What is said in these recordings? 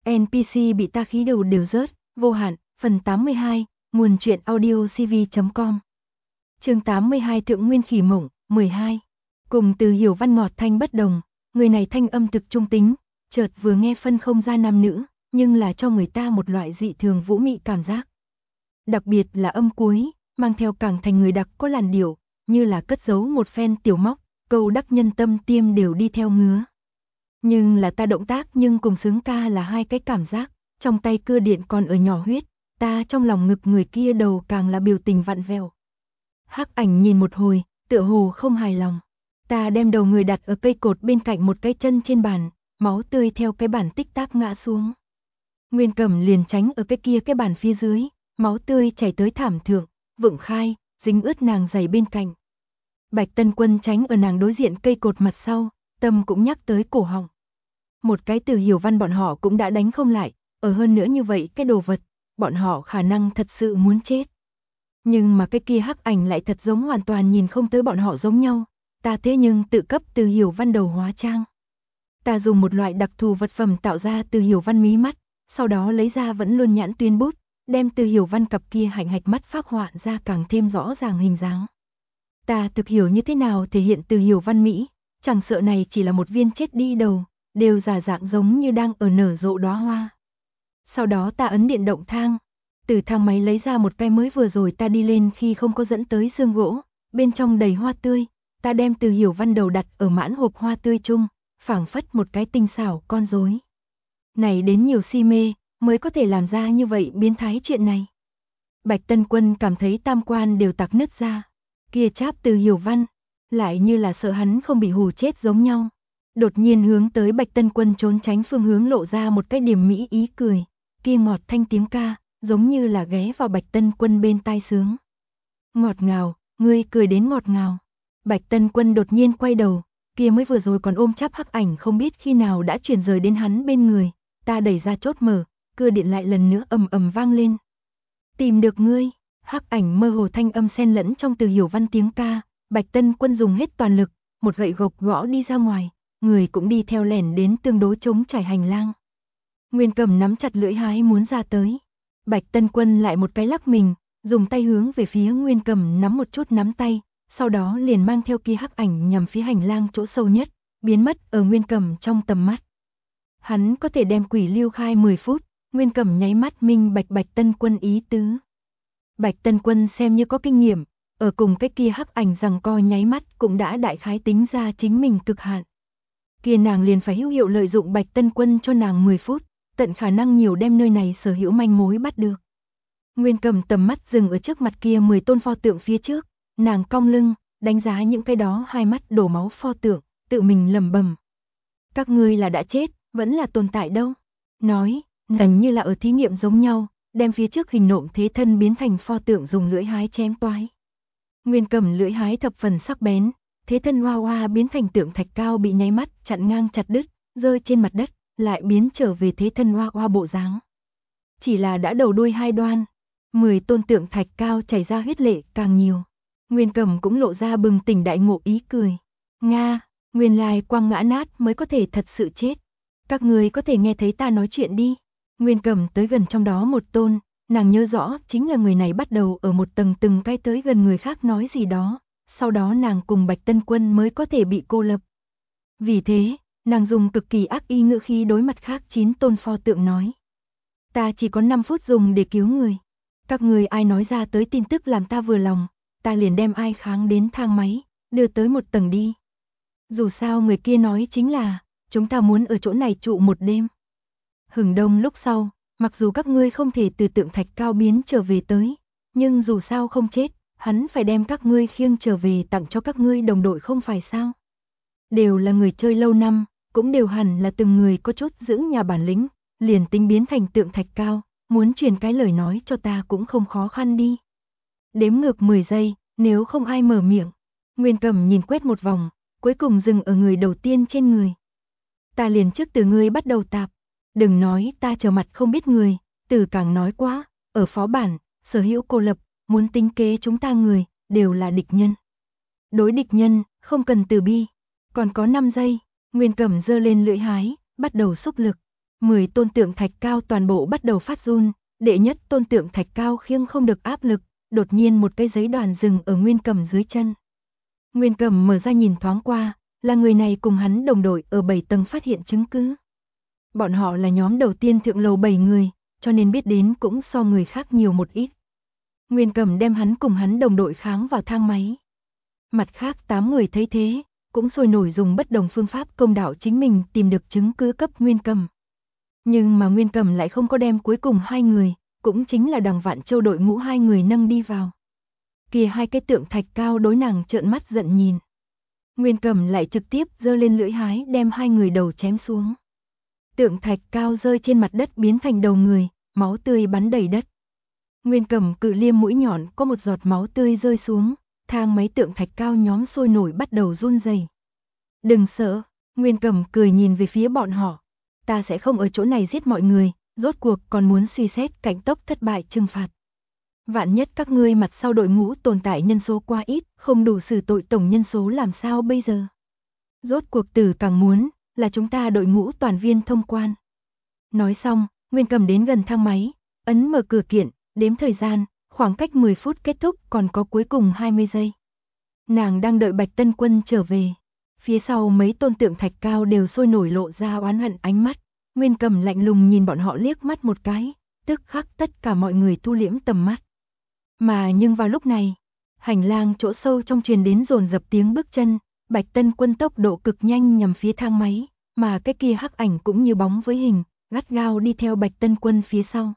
NPC bị ta khí đầu đều rớt, vô hạn, phần 82, nguồn truyện audio cv.com. Chương 82 Thượng Nguyên Khỉ Mộng, 12. Cùng Từ Hiểu Văn ngọt thanh bất đồng, người này thanh âm thực trung tính, chợt vừa nghe phân không ra nam nữ, nhưng là cho người ta một loại dị thường vũ mị cảm giác. Đặc biệt là âm cuối, mang theo càng thành người đặc có làn điệu, như là cất giấu một phen tiểu móc, câu đắc nhân tâm tiêm đều đi theo ngứa. Nhưng là ta động tác nhưng cùng sướng ca là hai cái cảm giác, trong tay cưa điện còn ở nhỏ huyết, ta trong lòng ngực người kia đầu càng là biểu tình vặn vẹo. Hắc Ảnh nhìn một hồi, tựa hồ không hài lòng. Ta đem đầu người đặt ở cây cột bên cạnh một cái chân trên bàn, máu tươi theo cái bàn tích tắc ngã xuống. Nguyên Cẩm liền tránh ở cái bàn phía dưới, máu tươi chảy tới thảm thượng, vượng khai, dính ướt nàng giày bên cạnh. Bạch Tân Quân tránh ở nàng đối diện cây cột mặt sau, tâm cũng nhắc tới cổ họng. Một cái Từ Hiểu Văn bọn họ cũng đã đánh không lại, ở hơn nữa như vậy cái đồ vật, bọn họ khả năng thật sự muốn chết. Nhưng mà cái kia Hắc Ảnh lại thật giống hoàn toàn nhìn không tới bọn họ giống nhau, ta thế nhưng tự cấp Từ Hiểu Văn đầu hóa trang. Ta dùng một loại đặc thù vật phẩm tạo ra Từ Hiểu Văn mí mắt, sau đó lấy ra vẫn luôn nhãn tuyến bút, đem Từ Hiểu Văn cặp kia hạnh hạch mắt phác họa ra càng thêm rõ ràng hình dáng. Ta thực hiểu như thế nào thể hiện Từ Hiểu Văn mỹ, chẳng sợ này chỉ là một viên chết đi đầu, đều giả dạng giống như đang ở nở rộ đóa hoa. Sau đó ta ấn điện động thang, từ thang máy lấy ra một cái mới vừa rồi ta đi lên khi không có dẫn tới xương gỗ, bên trong đầy hoa tươi, ta đem Từ Hiểu Văn đầu đặt ở mãn hộp hoa tươi chung, phảng phất một cái tinh xảo con rối. Này đến nhiều si mê, mới có thể làm ra như vậy biến thái chuyện này. Bạch Tân Quân cảm thấy tam quan đều tạc nứt ra, kia cháp Từ Hiểu Văn, lại như là sợ hắn không bị hù chết giống nhau. Đột nhiên hướng tới Bạch Tân Quân trốn tránh phương hướng lộ ra một cái điểm mỹ ý cười, kia ngọt thanh tiếng ca, giống như là ghé vào Bạch Tân Quân bên tai sướng. Ngọt ngào, ngươi cười đến ngọt ngào. Bạch Tân Quân đột nhiên quay đầu, kia mới vừa rồi còn ôm cháp Hắc Ảnh không biết khi nào đã chuyển rời đến hắn bên người, ta đẩy ra chốt mở, cưa điện lại lần nữa ầm ầm vang lên. Tìm được ngươi, Hắc Ảnh mơ hồ thanh âm xen lẫn trong Từ Hiểu Văn tiếng ca, Bạch Tân Quân dùng hết toàn lực, một gậy gộc gõ đi ra ngoài, người cũng đi theo lẻn đến tương đối trống trải hành lang. Nguyên Cẩm nắm chặt lưỡi hái muốn ra tới. Bạch Tân Quân lại một cái lắc mình, dùng tay hướng về phía Nguyên Cẩm nắm một chút nắm tay, sau đó liền mang theo kia Hắc Ảnh nhằm phía hành lang chỗ sâu nhất, biến mất ở Nguyên Cẩm trong tầm mắt. Hắn có thể đem quỷ lưu khai 10 phút, Nguyên Cẩm nháy mắt minh bạch Bạch Tân Quân ý tứ. Bạch Tân Quân xem như có kinh nghiệm, ở cùng cái kia Hắc Ảnh giằng co nháy mắt cũng đã đại khái tính ra chính mình cực hạn. Kia nàng liền phải hữu hiệu lợi dụng Bạch Tân Quân cho nàng 10 phút, tận khả năng nhiều đem nơi này sở hữu manh mối bắt được. Nguyên Cẩm tầm mắt dừng ở trước mặt kia 10 tôn pho tượng phía trước, nàng cong lưng, đánh giá những cái đó hai mắt đổ máu pho tượng, tự mình lẩm bẩm. Các ngươi là đã chết, vẫn là tồn tại đâu? Nói, gần như là ở thí nghiệm giống nhau, đem phía trước hình nộm thế thân biến thành pho tượng dùng lưỡi hái chém toái. Nguyên Cẩm lưỡi hái thập phần sắc bén, thế thân hoa hoa biến thành tượng thạch cao bị nháy mắt chặn ngang chặt đứt, rơi trên mặt đất, lại biến trở về thế thân hoa hoa bộ dáng. Chỉ là đã đầu đuôi hai đoan, 10 tôn tượng thạch cao chảy ra huyết lệ càng nhiều. Nguyên Cẩm cũng lộ ra bừng tỉnh đại ngộ ý cười. Nga, nguyên lai quang ngã nát mới có thể thật sự chết. Các người có thể nghe thấy ta nói chuyện đi. Nguyên Cẩm tới gần trong đó một tôn, nàng nhớ rõ chính là người này bắt đầu ở một tầng từng cái tới gần người khác nói gì đó, sau đó nàng cùng Bạch Tân Quân mới có thể bị cô lập. Vì thế, nàng dùng cực kỳ ác ý ngữ khí đối mặt khác 9 tôn pho tượng nói. Ta chỉ có 5 phút dùng để cứu người. Các người ai nói ra tới tin tức làm ta vừa lòng, ta liền đem ai kháng đến thang máy, đưa tới một tầng đi. Dù sao người kia nói chính là, chúng ta muốn ở chỗ này trụ một đêm. Hừng đông lúc sau, mặc dù các ngươi không thể từ tượng thạch cao biến trở về tới, nhưng dù sao không chết, hắn phải đem các ngươi khiêng trở về tặng cho các ngươi đồng đội không phải sao. Đều là người chơi lâu năm, cũng đều hẳn là từng người có chút dưỡng nhà bản lĩnh, liền tính biến thành tượng thạch cao, muốn truyền cái lời nói cho ta cũng không khó khăn đi. Đếm ngược 10 giây, nếu không ai mở miệng. Nguyên Cẩm nhìn quét một vòng, cuối cùng dừng ở người đầu tiên trên người. Ta liền trước từ ngươi bắt đầu tạp. Đừng nói ta trở mặt không biết người, từ càng nói quá, ở phó bản, sở hữu cô lập, muốn tính kế chúng ta người, đều là địch nhân. Đối địch nhân, không cần từ bi. Còn có 5 giây, Nguyên Cẩm giơ lên lưỡi hái, bắt đầu xúc lực. 10 tôn tượng thạch cao toàn bộ bắt đầu phát run, đệ nhất tôn tượng thạch cao khiêng không được áp lực, đột nhiên một cái giấy đoàn dừng ở Nguyên Cầm dưới chân. Nguyên Cầm mở ra nhìn thoáng qua, là người này cùng hắn đồng đội ở 7 tầng phát hiện chứng cứ. Bọn họ là nhóm đầu tiên thượng lầu 7 người, cho nên biết đến cũng so người khác nhiều một ít. Nguyên Cầm đem hắn cùng hắn đồng đội kháng vào thang máy. Mặt khác 8 người thấy thế, cũng sôi nổi dùng bất đồng phương pháp công đạo chính mình tìm được chứng cứ cấp Nguyên Cầm. Nhưng mà Nguyên Cầm lại không có đem cuối cùng 2 người, cũng chính là Đằng Vạn Châu đội ngũ 2 người nâng đi vào. Kia 2 cái tượng thạch cao đối nàng trợn mắt giận nhìn. Nguyên Cầm lại trực tiếp giơ lên lưỡi hái đem 2 người đầu chém xuống. Tượng thạch cao rơi trên mặt đất biến thành đầu người, máu tươi bắn đầy đất. Nguyên Cầm cự liêm mũi nhọn có một giọt máu tươi rơi xuống, thang máy tượng thạch cao nhóm sôi nổi bắt đầu run rẩy. Đừng sợ, Nguyên Cầm cười nhìn về phía bọn họ. Ta sẽ không ở chỗ này giết mọi người, rốt cuộc còn muốn suy xét cảnh tốc thất bại trừng phạt. Vạn nhất các ngươi mặt sau đội ngũ tồn tại nhân số quá ít, không đủ xử tội tổng nhân số làm sao bây giờ? Rốt cuộc Tử càng muốn là chúng ta đội ngũ toàn viên thông quan. Nói xong, Nguyên Cầm đến gần thang máy, ấn mở cửa kiện, đếm thời gian, khoảng cách 10 phút kết thúc còn có cuối cùng 20 giây. Nàng đang đợi Bạch Tân Quân trở về. Phía sau mấy tôn tượng thạch cao đều sôi nổi lộ ra oán hận ánh mắt. Nguyên Cầm lạnh lùng nhìn bọn họ liếc mắt một cái, tức khắc tất cả mọi người thu liễm tầm mắt. Mà nhưng vào lúc này, hành lang chỗ sâu trong truyền đến dồn dập tiếng bước chân, Bạch Tân Quân tốc độ cực nhanh nhằm phía thang máy, mà cái kia hắc ảnh cũng như bóng với hình, gắt gao đi theo Bạch Tân Quân phía sau.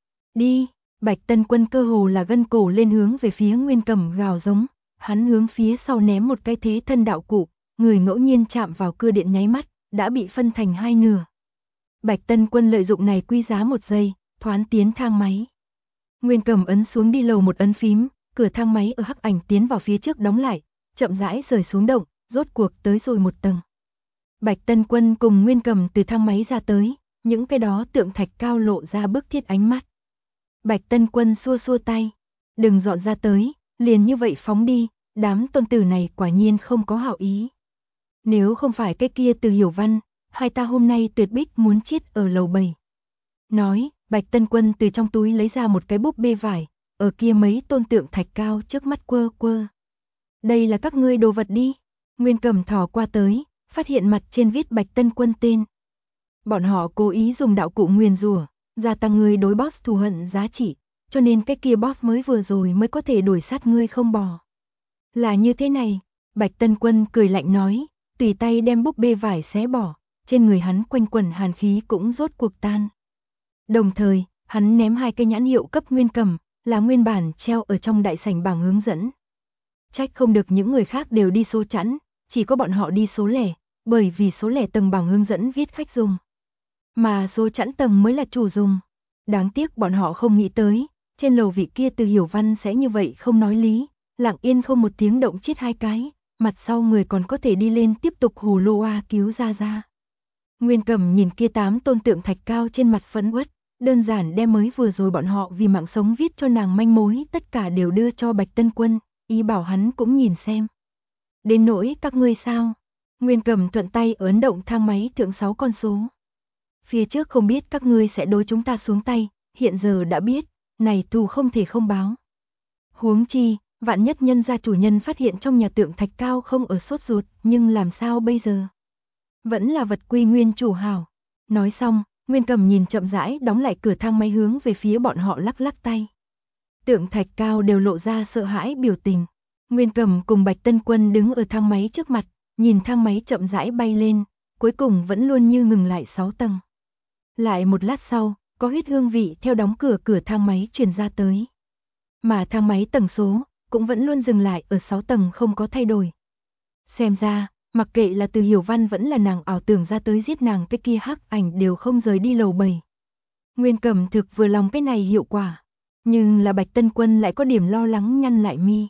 Đi, Bạch Tân Quân cơ hồ là gân cổ lên hướng về phía Nguyên Cầm gào giống, hắn hướng phía sau ném một cái thế thân đạo cụ, người ngẫu nhiên chạm vào cưa điện nháy mắt, đã bị phân thành hai nửa. Bạch Tân Quân lợi dụng này quy giá 1 giây, thoán tiến thang máy. Nguyên Cầm ấn xuống đi lầu một ấn phím, cửa thang máy ở hắc ảnh tiến vào phía trước đóng lại, chậm rãi rời xuống động, rốt cuộc tới rồi 1 tầng. Bạch Tân Quân cùng Nguyên Cầm từ thang máy ra tới, những cái đó tượng thạch cao lộ ra bức thiết ánh mắt. Bạch Tân Quân xua xua tay, đừng dọn ra tới, liền như vậy phóng đi, đám tôn tử này quả nhiên không có hảo ý. Nếu không phải cái kia Từ Hiểu Văn, hai ta hôm nay tuyệt bích muốn chết ở lầu 7. Nói, Bạch Tân Quân từ trong túi lấy ra một cái búp bê vải, ở kia mấy tôn tượng thạch cao trước mắt quơ quơ. Đây là các ngươi đồ vật đi. Nguyên Cầm thò qua tới, phát hiện mặt trên viết Bạch Tân Quân tên. Bọn họ cố ý dùng đạo cụ nguyền rủa, gia tăng ngươi đối boss thù hận giá trị, cho nên cái kia boss mới vừa rồi mới có thể đuổi sát ngươi không bỏ. Là như thế này, Bạch Tân Quân cười lạnh nói, tùy tay đem búp bê vải xé bỏ, trên người hắn quanh quẩn hàn khí cũng rốt cuộc tan. Đồng thời, hắn ném 2 cái nhãn hiệu cấp Nguyên Cầm, là nguyên bản treo ở trong đại sảnh bảng hướng dẫn. Trách không được những người khác đều đi số chẵn, chỉ có bọn họ đi số lẻ, bởi vì số lẻ tầng bảng hướng dẫn viết khách dùng. Mà số chẵn tầng mới là chủ dùng. Đáng tiếc bọn họ không nghĩ tới, trên lầu vị kia Từ Hiểu Văn sẽ như vậy không nói lý, lặng yên không một tiếng động chết 2 cái, mặt sau người còn có thể đi lên tiếp tục hù lô a cứu ra ra. Nguyên Cầm nhìn kia 8 tôn tượng thạch cao trên mặt phẫn uất, đơn giản đem mới vừa rồi bọn họ vì mạng sống viết cho nàng manh mối tất cả đều đưa cho Bạch Tân Quân, ý bảo hắn cũng nhìn xem. Đến nỗi các ngươi sao? Nguyên Cầm thuận tay ấn động thang máy thượng 6 con số. Phía trước không biết các ngươi sẽ đối chúng ta xuống tay, hiện giờ đã biết, này thù không thể không báo. Huống chi, vạn nhất nhân gia chủ nhân phát hiện trong nhà tượng thạch cao không ở sốt ruột, nhưng làm sao bây giờ? Vẫn là vật quy nguyên chủ hảo. Nói xong, Nguyên Cầm nhìn chậm rãi đóng lại cửa thang máy hướng về phía bọn họ lắc lắc tay. Tượng thạch cao đều lộ ra sợ hãi biểu tình. Nguyên Cầm cùng Bạch Tân Quân đứng ở thang máy trước mặt, nhìn thang máy chậm rãi bay lên, cuối cùng vẫn luôn như ngừng lại 6 tầng. Lại một lát sau, có huyết hương vị theo đóng cửa thang máy truyền ra tới. Mà thang máy tầng số cũng vẫn luôn dừng lại ở 6 tầng không có thay đổi. Xem ra, mặc kệ là Từ Hiểu Văn vẫn là nàng ảo tưởng ra tới giết nàng cái kia hắc ảnh đều không rời đi lầu 7. Nguyên Cầm thực vừa lòng cái này hiệu quả, nhưng là Bạch Tân Quân lại có điểm lo lắng nhăn lại mi.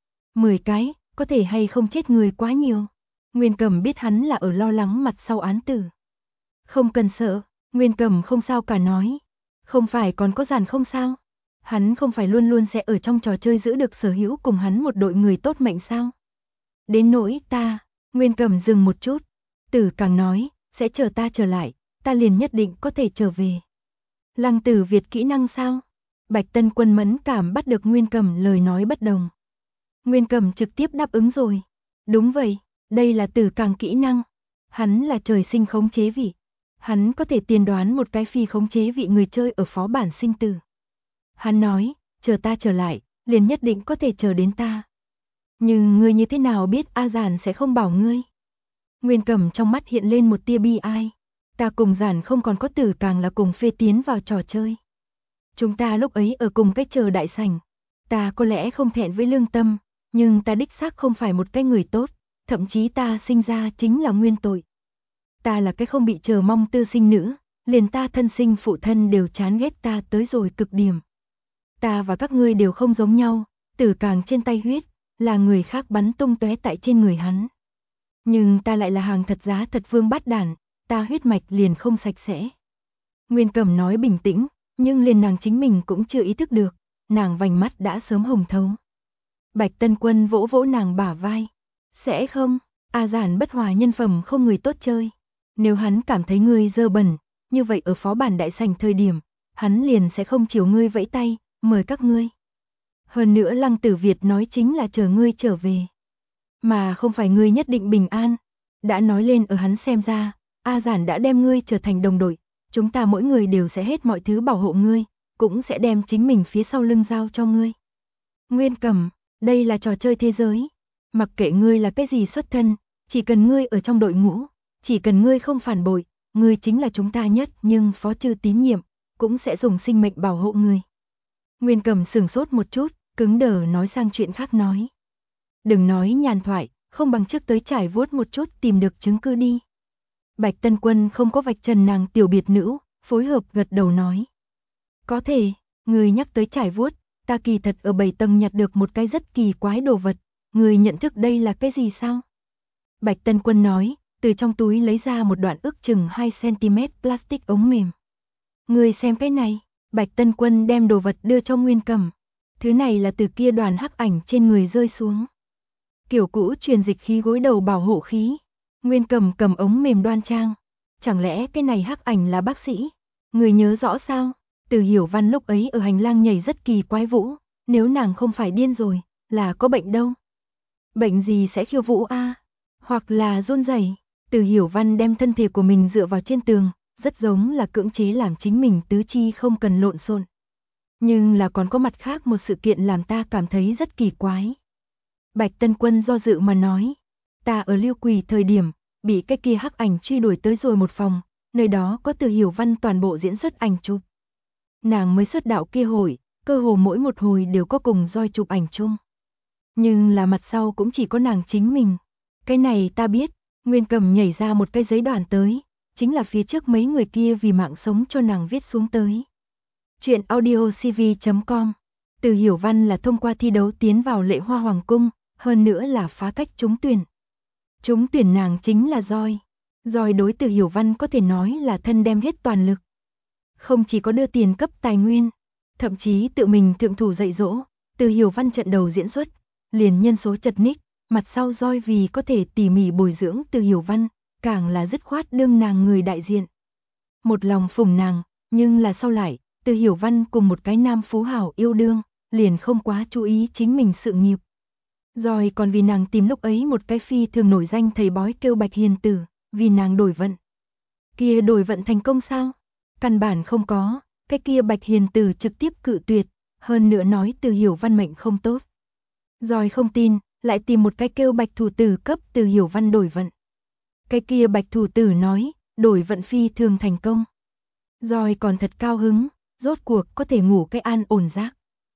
10 cái, có thể hay không chết người quá nhiều. Nguyên Cầm biết hắn là ở lo lắng mặt sau án tử. Không cần sợ, Nguyên Cầm không sao cả nói. Không phải còn có Giản không sao? Hắn không phải luôn luôn sẽ ở trong trò chơi giữ được sở hữu cùng hắn một đội người tốt mệnh sao? Đến nỗi ta, Nguyên Cầm dừng một chút. Tử càng nói, sẽ chờ ta trở lại, ta liền nhất định có thể trở về. Lăng Tử Việt kỹ năng sao? Bạch Tân Quân mẫn cảm bắt được Nguyên Cầm lời nói bất đồng. Nguyên Cầm trực tiếp đáp ứng rồi. Đúng vậy, đây là Tử Càng kỹ năng. Hắn là trời sinh khống chế vị. Hắn có thể tiên đoán một cái phi khống chế vị người chơi ở phó bản sinh tử. Hắn nói, chờ ta trở lại, liền nhất định có thể chờ đến ta. Nhưng ngươi như thế nào biết A Giản sẽ không bảo ngươi? Nguyên Cầm trong mắt hiện lên một tia bi ai. Ta cùng Giản không còn có Tử Càng là cùng phê tiến vào trò chơi. Chúng ta lúc ấy ở cùng cái chờ đại sảnh. Ta có lẽ không thẹn với lương tâm, nhưng ta đích xác không phải một cái người tốt, thậm chí ta sinh ra chính là nguyên tội. Ta là cái không bị chờ mong tư sinh nữ, liền ta thân sinh phụ thân đều chán ghét ta tới rồi cực điểm. Ta và các ngươi đều không giống nhau, Tử Càng trên tay huyết, là người khác bắn tung tóe tại trên người hắn. Nhưng ta lại là hàng thật giá thật vương bát đản, ta huyết mạch liền không sạch sẽ. Nguyên Cầm nói bình tĩnh, nhưng liền nàng chính mình cũng chưa ý thức được, nàng vành mắt đã sớm hồng thấu. Bạch Tân Quân vỗ vỗ nàng bả vai. Sẽ không, A Giản bất hòa nhân phẩm không người tốt chơi. Nếu hắn cảm thấy ngươi dơ bẩn, như vậy ở phó bản đại sảnh thời điểm, hắn liền sẽ không chiều ngươi vẫy tay, mời các ngươi. Hơn nữa Lăng Tử Việt nói chính là chờ ngươi trở về. Mà không phải ngươi nhất định bình an. Đã nói lên ở hắn xem ra, A Giản đã đem ngươi trở thành đồng đội. Chúng ta mỗi người đều sẽ hết mọi thứ bảo hộ ngươi, cũng sẽ đem chính mình phía sau lưng giao cho ngươi. Nguyên Cầm, đây là trò chơi thế giới. Mặc kệ ngươi là cái gì xuất thân, chỉ cần ngươi ở trong đội ngũ, chỉ cần ngươi không phản bội, ngươi chính là chúng ta nhất, nhưng phó trừ tín nhiệm, cũng sẽ dùng sinh mệnh bảo hộ ngươi. Nguyên Cầm sửng sốt một chút, cứng đờ nói sang chuyện khác nói. Đừng nói nhàn thoại, không bằng trước tới trải vuốt một chút tìm được chứng cứ đi. Bạch Tân Quân không có vạch trần nàng tiểu biệt nữ, phối hợp gật đầu nói. Có thể, người nhắc tới trải vuốt, ta kỳ thật ở 7 tầng nhặt được một cái rất kỳ quái đồ vật, người nhận thức đây là cái gì sao? Bạch Tân Quân nói, từ trong túi lấy ra một đoạn ước chừng 2 cm plastic ống mềm. Người xem cái này, Bạch Tân Quân đem đồ vật đưa cho Nguyên Cầm. Thứ này là từ kia đoàn hắc ảnh trên người rơi xuống. Kiểu cũ truyền dịch khí gối đầu bảo hộ khí. Nguyên Cầm cầm ống mềm đoan trang. Chẳng lẽ cái này hắc ảnh là bác sĩ? Người nhớ rõ sao? Từ Hiểu Văn lúc ấy ở hành lang nhảy rất kỳ quái vũ. Nếu nàng không phải điên rồi, là có bệnh đâu? Bệnh gì sẽ khiêu vũ a? Hoặc là run rẩy? Từ Hiểu Văn đem thân thể của mình dựa vào trên tường, rất giống là cưỡng chế làm chính mình tứ chi không cần lộn xộn. Nhưng là còn có mặt khác một sự kiện làm ta cảm thấy rất kỳ quái. Bạch Tân Quân do dự mà nói, ta ở Lưu Quỳ thời điểm, bị cái kia hắc ảnh truy đuổi tới rồi một phòng, nơi đó có Từ Hiểu Văn toàn bộ diễn xuất ảnh chụp. Nàng mới xuất đạo kia hồi, cơ hồ mỗi một hồi đều có cùng roi chụp ảnh chung. Nhưng là mặt sau cũng chỉ có nàng chính mình. Cái này ta biết, Nguyên Cầm nhảy ra một cái giấy đoàn tới, chính là phía trước mấy người kia vì mạng sống cho nàng viết xuống tới. Chuyện audiocv.com. Từ Hiểu Văn là thông qua thi đấu tiến vào Lệ Hoa Hoàng cung, hơn nữa là phá cách trúng tuyển. Trúng tuyển nàng chính là roi. Roi đối Từ Hiểu Văn có thể nói là thân đem hết toàn lực. Không chỉ có đưa tiền cấp tài nguyên, thậm chí tự mình thượng thủ dạy dỗ. Từ Hiểu Văn trận đầu diễn xuất, liền nhân số chật ních, mặt sau roi vì có thể tỉ mỉ bồi dưỡng Từ Hiểu Văn, càng là dứt khoát đương nàng người đại diện. Một lòng phụng nàng, nhưng là sau lại, Từ Hiểu Văn cùng một cái nam phú hào yêu đương, liền không quá chú ý chính mình sự nghiệp. Rồi còn vì nàng tìm lúc ấy một cái phi thường nổi danh thầy bói kêu Bạch Hiền Tử, vì nàng đổi vận. Kia đổi vận thành công sao? Căn bản không có, cái kia Bạch Hiền Tử trực tiếp cự tuyệt, hơn nữa nói Từ Hiểu Văn mệnh không tốt. Rồi không tin, lại tìm một cái kêu Bạch Thủ Tử cấp Từ Hiểu Văn đổi vận. Cái kia Bạch Thủ Tử nói, đổi vận phi thường thành công. Rồi còn thật cao hứng, rốt cuộc có thể ngủ cái an ổn giấc.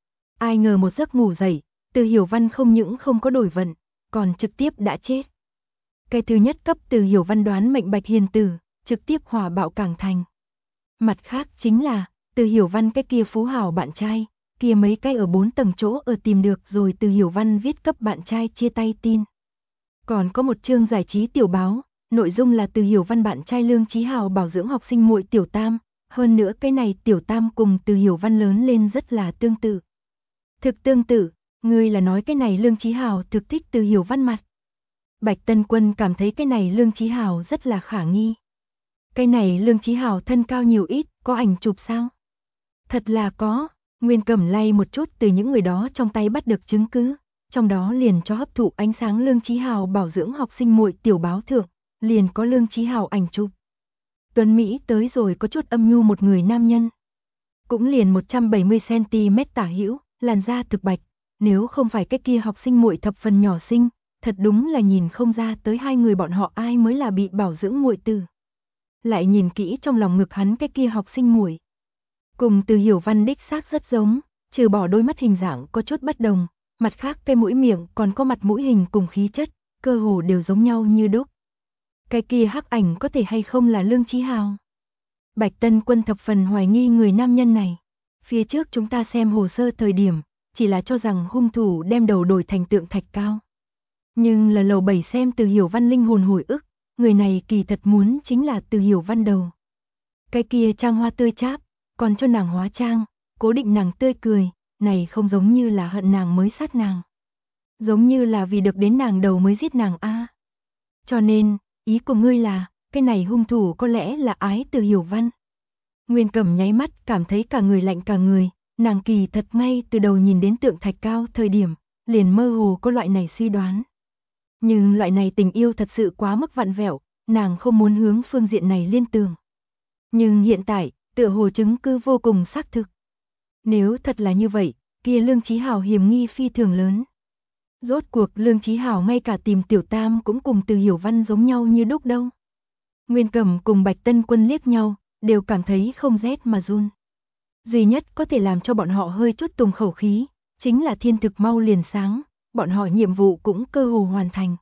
Ai ngờ một giấc ngủ dậy, Từ Hiểu Văn không những không có đổi vận, còn trực tiếp đã chết. Cái thứ nhất cấp Từ Hiểu Văn đoán mệnh Bạch Hiền Tử, trực tiếp hỏa bạo cảng thành. Mặt khác chính là, Từ Hiểu Văn cái kia phú hào bạn trai, kia mấy cái ở 4 tầng chỗ ở tìm được rồi Từ Hiểu Văn viết cấp bạn trai chia tay tin. Còn có một chương giải trí tiểu báo, nội dung là Từ Hiểu Văn bạn trai Lương Chí Hào bảo dưỡng học sinh muội Tiểu Tam, hơn nữa cái này Tiểu Tam cùng Từ Hiểu Văn lớn lên rất là tương tự. Thực tương tự, ngươi là nói cái này Lương Chí Hào thực thích Từ Hiểu Văn mặt. Bạch Tân Quân cảm thấy cái này Lương Chí Hào rất là khả nghi. Cái này Lương Chí Hào thân cao nhiều ít, có ảnh chụp sao? Thật là có, Nguyên Cẩm lay một chút từ những người đó trong tay bắt được chứng cứ, trong đó liền cho hấp thụ ánh sáng Lương Chí Hào bảo dưỡng học sinh muội tiểu báo thượng, liền có Lương Chí Hào ảnh chụp. Tuấn Mỹ tới rồi có chút âm nhu một người nam nhân. Cũng liền 170cm tả hữu, làn da thực bạch, nếu không phải cái kia học sinh muội thập phần nhỏ xinh, thật đúng là nhìn không ra tới hai người bọn họ ai mới là bị bảo dưỡng muội tử. Lại nhìn kỹ trong lòng ngực hắn cái kia học sinh muội, cùng Từ Hiểu Văn đích xác rất giống, trừ bỏ đôi mắt hình dạng có chút bất đồng, mặt khác cái mũi miệng còn có mặt mũi hình cùng khí chất, cơ hồ đều giống nhau như đúc. Cái kia hắc ảnh có thể hay không là Lương Chí Hào? Bạch Tân Quân thập phần hoài nghi người nam nhân này. Phía trước chúng ta xem hồ sơ thời điểm, chỉ là cho rằng hung thủ đem đầu đổi thành tượng thạch cao. Nhưng là lầu 7 xem Từ Hiểu Văn linh hồn hồi ức, người này kỳ thật muốn chính là Từ Hiểu Văn đầu. Cái kia trang hoa tươi cháp, còn cho nàng hóa trang, cố định nàng tươi cười, này không giống như là hận nàng mới sát nàng. Giống như là vì được đến nàng đầu mới giết nàng a. Cho nên, ý của ngươi là, cái này hung thủ có lẽ là ái Từ Hiểu Văn. Nguyên Cẩm nháy mắt cảm thấy cả người lạnh cả người, nàng kỳ thật ngay từ đầu nhìn đến tượng thạch cao thời điểm, liền mơ hồ có loại này suy đoán. Nhưng loại này tình yêu thật sự quá mức vặn vẹo, nàng không muốn hướng phương diện này liên tưởng. Nhưng hiện tại, tựa hồ chứng cứ vô cùng xác thực. Nếu thật là như vậy, kia Lương Chí Hào hiểm nghi phi thường lớn. Rốt cuộc Lương Chí Hào ngay cả tìm Tiểu Tam cũng cùng Từ Hiểu Văn giống nhau như đúc đâu. Nguyên Cẩm cùng Bạch Tân Quân liếc nhau, đều cảm thấy không rét mà run. Duy nhất có thể làm cho bọn họ hơi chút tùng khẩu khí, chính là thiên thực mau liền sáng, bọn họ nhiệm vụ cũng cơ hồ hoàn thành.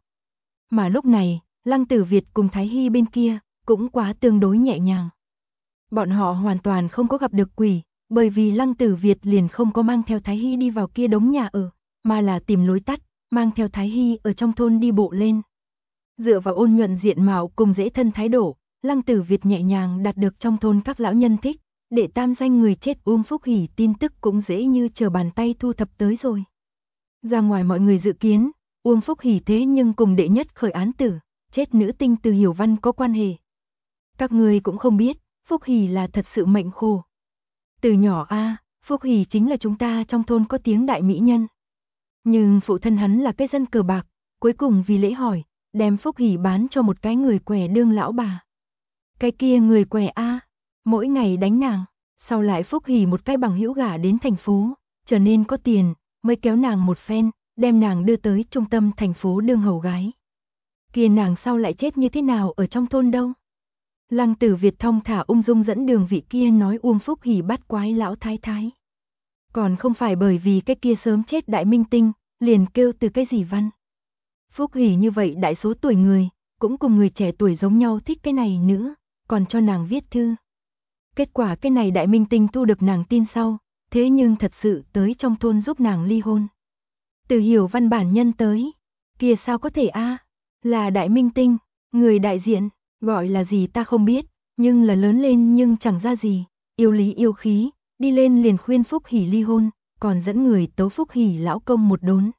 Mà lúc này, Lăng Tử Việt cùng Thái Hy bên kia, cũng quá tương đối nhẹ nhàng. Bọn họ hoàn toàn không có gặp được quỷ, bởi vì Lăng Tử Việt liền không có mang theo Thái Hy đi vào kia đống nhà ở, mà là tìm lối tắt, mang theo Thái Hy ở trong thôn đi bộ lên. Dựa vào ôn nhuận diện mạo cùng dễ thân thái độ, Lăng Tử Việt nhẹ nhàng đạt được trong thôn các lão nhân thích, để tam danh người chết Uông Phúc Hỷ tin tức cũng dễ như trở bàn tay thu thập tới rồi. Ra ngoài mọi người dự kiến, Uông Phúc Hỷ thế nhưng cùng đệ nhất khởi án tử, chết nữ tinh Từ Hiểu Văn có quan hệ. Các người cũng không biết, Phúc Hỷ là thật sự mệnh khổ. Từ nhỏ Phúc Hỷ chính là chúng ta trong thôn có tiếng đại mỹ nhân. Nhưng phụ thân hắn là cái dân cờ bạc, cuối cùng vì lễ hỏi, đem Phúc Hỷ bán cho một cái người què đương lão bà. Cái kia người què mỗi ngày đánh nàng, sau lại Phúc Hỷ một cái bằng hữu gả đến thành phố, trở nên có tiền, mới kéo nàng một phen, đem nàng đưa tới trung tâm thành phố đương hầu gái. Kia nàng sau lại chết như thế nào ở trong thôn đâu? Lăng Tử Việt thông thả ung dung dẫn đường vị kia nói Uông Phúc Hỷ bắt quái lão thái thái. Còn không phải bởi vì cái kia sớm chết đại minh tinh, liền kêu từ cái gì văn. Phúc Hỷ như vậy đại số tuổi người, cũng cùng người trẻ tuổi giống nhau thích cái này nữa, còn cho nàng viết thư. Kết quả cái này đại minh tinh thu được nàng tin sau, thế nhưng thật sự tới trong thôn giúp nàng ly hôn. Từ Hiểu Văn bản nhân tới, kia sao có thể là đại minh tinh, người đại diện, gọi là gì ta không biết, nhưng là lớn lên nhưng chẳng ra gì, yêu lý yêu khí, đi lên liền khuyên Phúc Hỷ ly hôn, còn dẫn người tấu Phúc Hỷ lão công một đốn.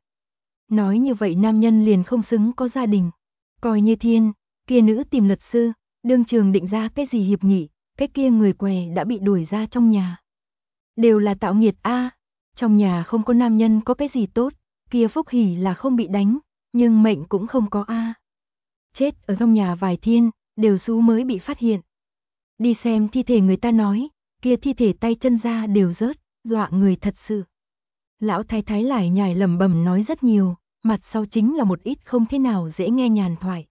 Nói như vậy nam nhân liền không xứng có gia đình, coi như thiên, kia nữ tìm luật sư, đương trường định ra cái gì hiệp nghị, cái kia người què đã bị đuổi ra trong nhà. Đều là tạo nghiệt trong nhà không có nam nhân có cái gì tốt, kia Phúc Hỷ là không bị đánh, nhưng mệnh cũng không có Chết ở trong nhà vài thiên, đều sú mới bị phát hiện. Đi xem thi thể người ta nói, kia thi thể tay chân ra đều rớt, dọa người thật sự. Lão thái thái lải nhải lẩm bẩm nói rất nhiều, mặt sau chính là một ít không thế nào dễ nghe nhàn thoại.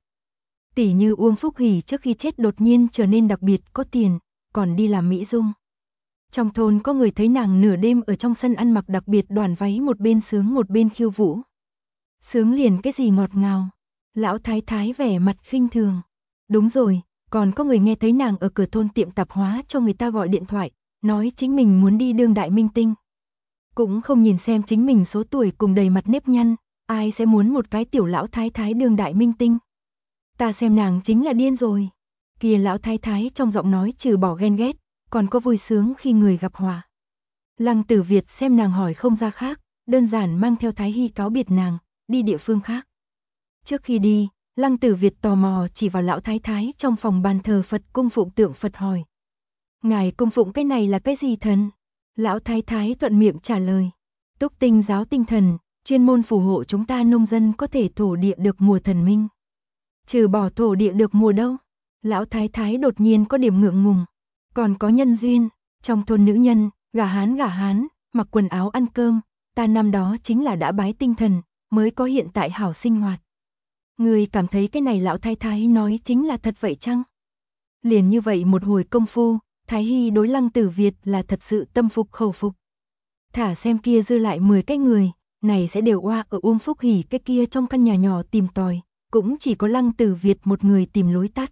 Tỉ như Uông Phúc Hỷ trước khi chết đột nhiên trở nên đặc biệt có tiền, còn đi làm mỹ dung. Trong thôn có người thấy nàng nửa đêm ở trong sân ăn mặc đặc biệt đoàn váy một bên sướng một bên khiêu vũ. Sướng liền cái gì ngọt ngào. Lão thái thái vẻ mặt khinh thường. Đúng rồi, còn có người nghe thấy nàng ở cửa thôn tiệm tạp hóa cho người ta gọi điện thoại, nói chính mình muốn đi đương đại minh tinh. Cũng không nhìn xem chính mình số tuổi cùng đầy mặt nếp nhăn, ai sẽ muốn một cái tiểu lão thái thái đương đại minh tinh. Ta xem nàng chính là điên rồi. Kia lão thái thái trong giọng nói trừ bỏ ghen ghét, còn có vui sướng khi người gặp hòa. Lăng Tử Việt xem nàng hỏi không ra khác, đơn giản mang theo Thái Hy cáo biệt nàng, đi địa phương khác. Trước khi đi, Lăng Tử Việt tò mò chỉ vào lão thái thái trong phòng bàn thờ Phật cung phụng tượng Phật hỏi. Ngài cung phụng cái này là cái gì thần? Lão thái thái thuận miệng trả lời. Túc Tinh giáo tinh thần, chuyên môn phù hộ chúng ta nông dân có thể thổ địa được mùa thần minh. Trừ bỏ thổ địa được mùa đâu? Lão thái thái đột nhiên có điểm ngượng ngùng. Còn có nhân duyên, trong thôn nữ nhân, gả hán, mặc quần áo ăn cơm, ta năm đó chính là đã bái tinh thần, mới có hiện tại hảo sinh hoạt. Người cảm thấy cái này lão thái thái nói chính là thật vậy chăng? Liền như vậy một hồi công phu, Thái Hy đối Lăng Tử Việt là thật sự tâm phục khẩu phục. Thả xem kia dư lại 10 cái người, này sẽ đều oa ở Phúc Hỷ cái kia trong căn nhà nhỏ tìm tòi, cũng chỉ có Lăng Tử Việt một người tìm lối tắt.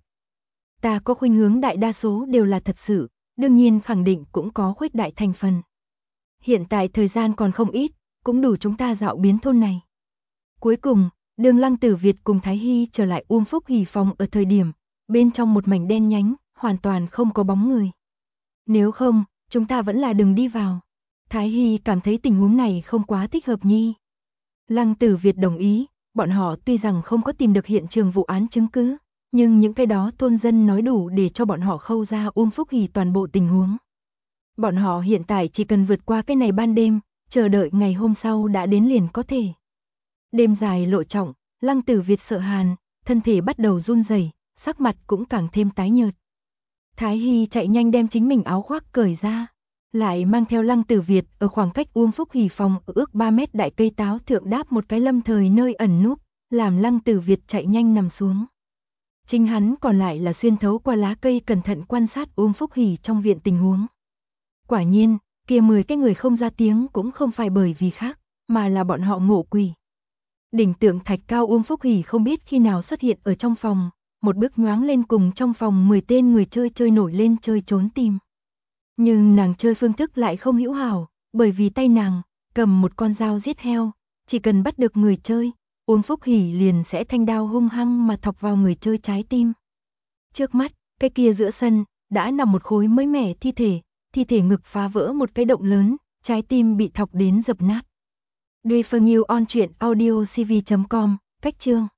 Ta có khuynh hướng đại đa số đều là thật sự, đương nhiên khẳng định cũng có khuếch đại thành phần. Hiện tại thời gian còn không ít, cũng đủ chúng ta dạo biến thôn này. Cuối cùng, đường Lăng Tử Việt cùng Thái Hy trở lại Phúc Hỷ phòng ở thời điểm, bên trong một mảnh đen nhánh, hoàn toàn không có bóng người. Nếu không, chúng ta vẫn là đừng đi vào. Thái Hy cảm thấy tình huống này không quá thích hợp nhi. Lăng Tử Việt đồng ý, bọn họ tuy rằng không có tìm được hiện trường vụ án chứng cứ, nhưng những cái đó thôn dân nói đủ để cho bọn họ khâu ra Phúc Hỷ toàn bộ tình huống. Bọn họ hiện tại chỉ cần vượt qua cái này ban đêm, chờ đợi ngày hôm sau đã đến liền có thể. Đêm dài lộ trọng, Lăng Tử Việt sợ hàn, thân thể bắt đầu run rẩy, sắc mặt cũng càng thêm tái nhợt. Thái Hy chạy nhanh đem chính mình áo khoác cởi ra, lại mang theo Lăng Tử Việt ở khoảng cách Phúc Hỷ phòng ở ước 3 mét đại cây táo thượng đáp một cái lâm thời nơi ẩn núp, làm Lăng Tử Việt chạy nhanh nằm xuống. Chính hắn còn lại là xuyên thấu qua lá cây cẩn thận quan sát Phúc Hỷ trong viện tình huống. Quả nhiên, kia 10 cái người không ra tiếng cũng không phải bởi vì khác, mà là bọn họ ngộ quỷ. Đỉnh tượng thạch cao Phúc Hỷ không biết khi nào xuất hiện ở trong phòng, một bước nhoáng lên cùng trong phòng 10 tên người chơi nổi lên chơi trốn tìm. Nhưng nàng chơi phương thức lại không hữu hảo, bởi vì tay nàng cầm một con dao giết heo, chỉ cần bắt được người chơi, Phúc Hỷ liền sẽ thanh đao hung hăng mà thọc vào người chơi trái tim. Trước mắt, cái kia giữa sân, đã nằm một khối mới mẻ thi thể ngực phá vỡ một cái động lớn, trái tim bị thọc đến dập nát. Referral on truyện audiocv.com, cách chương